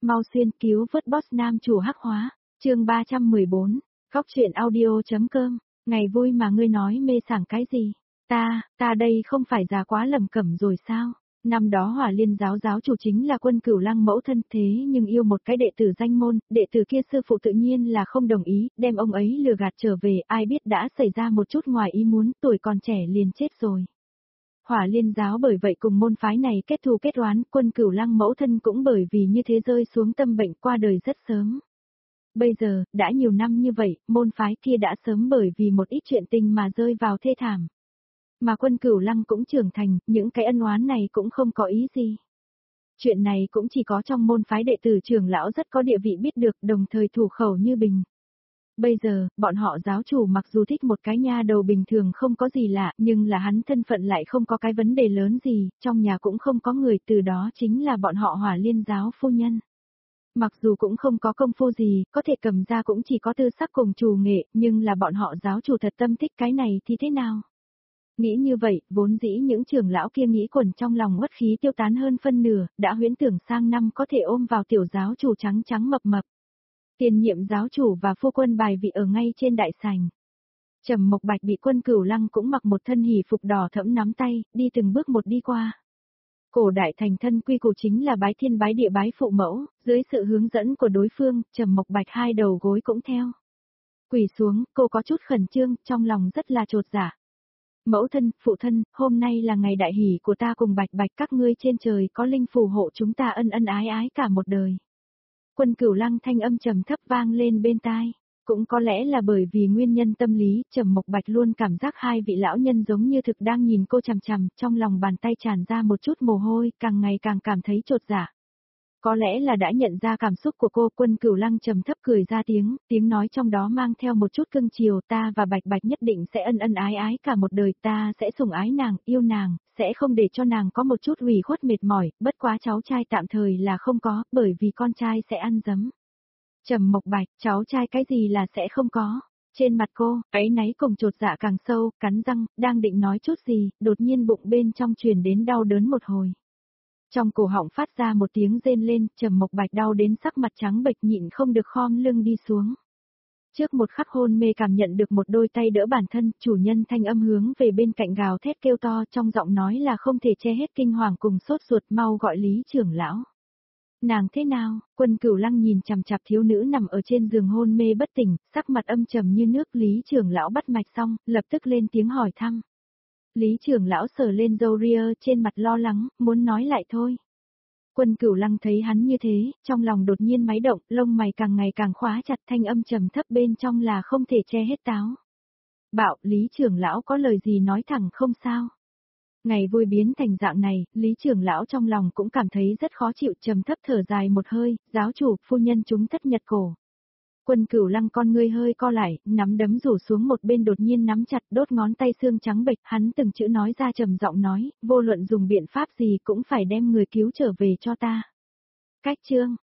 Mau xuyên cứu vớt boss nam chủ hắc hóa, chương 314, Góc truyện audio.com, ngày vui mà ngươi nói mê sảng cái gì? Ta đây không phải già quá lầm cẩm rồi sao? Năm đó Hỏa Liên giáo giáo chủ chính là Quân Cửu Lăng mẫu thân thế nhưng yêu một cái đệ tử danh môn, đệ tử kia sư phụ tự nhiên là không đồng ý, đem ông ấy lừa gạt trở về, ai biết đã xảy ra một chút ngoài ý muốn, tuổi còn trẻ liền chết rồi. Hỏa Liên giáo bởi vậy cùng môn phái này kết thù kết oán, Quân Cửu Lăng mẫu thân cũng bởi vì như thế rơi xuống tâm bệnh qua đời rất sớm. Bây giờ, đã nhiều năm như vậy, môn phái kia đã sớm bởi vì một ít chuyện tình mà rơi vào thê thảm. Mà Quân Cửu Lăng cũng trưởng thành, những cái ân oán này cũng không có ý gì. Chuyện này cũng chỉ có trong môn phái đệ tử trưởng lão rất có địa vị biết được, đồng thời thủ khẩu như bình. Bây giờ, bọn họ giáo chủ mặc dù thích một cái nha đầu bình thường không có gì lạ, nhưng là hắn thân phận lại không có cái vấn đề lớn gì, trong nhà cũng không có người, từ đó chính là bọn họ Hỏa Liên giáo phu nhân. Mặc dù cũng không có công phu gì, có thể cầm ra cũng chỉ có tư sắc cùng trù nghệ, nhưng là bọn họ giáo chủ thật tâm thích cái này thì thế nào? Nghĩ như vậy, vốn dĩ những trưởng lão kia nghĩ quẩn trong lòng uất khí tiêu tán hơn phân nửa, đã huyễn tưởng sang năm có thể ôm vào tiểu giáo chủ trắng trắng mập mập. Tiền nhiệm giáo chủ và phu quân bài vị ở ngay trên đại sảnh. Trầm Mộc Bạch bị Quân Cửu Lăng cũng mặc một thân hỉ phục đỏ thẫm nắm tay, đi từng bước một đi qua. Cổ đại thành thân quy củ chính là bái thiên bái địa bái phụ mẫu, dưới sự hướng dẫn của đối phương, Trầm Mộc Bạch hai đầu gối cũng theo. Quỳ xuống, cô có chút khẩn trương, trong lòng rất là chột dạ. Mẫu thân, phụ thân, hôm nay là ngày đại hỷ của ta cùng Bạch Bạch, các ngươi trên trời có linh phù hộ chúng ta ân ân ái ái cả một đời. Quân Cửu Lăng thanh âm trầm thấp vang lên bên tai. Cũng có lẽ là bởi vì nguyên nhân tâm lý, Trầm Mộc Bạch luôn cảm giác hai vị lão nhân giống như thực đang nhìn cô chằm chằm, trong lòng bàn tay tràn ra một chút mồ hôi, càng ngày càng cảm thấy chột dạ. Có lẽ là đã nhận ra cảm xúc của cô, Quân Cửu Lăng trầm thấp cười ra tiếng nói trong đó mang theo một chút cưng chiều, ta và Bạch Bạch nhất định sẽ ân ân ái ái cả một đời, ta sẽ sủng ái nàng, yêu nàng, sẽ không để cho nàng có một chút ủy khuất mệt mỏi, bất quá cháu trai tạm thời là không có, bởi vì con trai sẽ ăn dấm. Trầm Mộc Bạch, cháu trai cái gì là sẽ không có? Trên mặt cô, áy náy cùng chột dạ càng sâu, cắn răng, đang định nói chút gì, đột nhiên bụng bên trong truyền đến đau đớn một hồi. Trong cổ họng phát ra một tiếng rên lên, Trầm Mộc Bạch đau đến sắc mặt trắng bệch nhịn không được khom lưng đi xuống. Trước một khắc hôn mê cảm nhận được một đôi tay đỡ bản thân, chủ nhân thanh âm hướng về bên cạnh gào thét kêu to trong giọng nói là không thể che hết kinh hoàng cùng sốt ruột, mau gọi Lý trưởng lão. Nàng thế nào? Quân Cửu Lăng nhìn chằm chằm thiếu nữ nằm ở trên giường hôn mê bất tỉnh, sắc mặt âm trầm như nước. Lý trưởng lão bắt mạch xong, lập tức lên tiếng hỏi thăm. Lý trưởng lão sờ lên râu ria trên mặt lo lắng, muốn nói lại thôi. Quân Cửu Lăng thấy hắn như thế, trong lòng đột nhiên máy động, lông mày càng ngày càng khóa chặt, thanh âm trầm thấp bên trong là không thể che hết táo. Bảo, Lý trưởng lão có lời gì nói thẳng không sao? Ngày vui biến thành dạng này, Lý trưởng lão trong lòng cũng cảm thấy rất khó chịu, trầm thấp thở dài một hơi, giáo chủ, phu nhân chúng tất nhật cổ. Quân Cửu Lăng con ngươi hơi co lại, nắm đấm rủ xuống một bên đột nhiên nắm chặt, đốt ngón tay xương trắng bệch, hắn từng chữ nói ra trầm giọng nói, vô luận dùng biện pháp gì cũng phải đem người cứu trở về cho ta. Cách chương,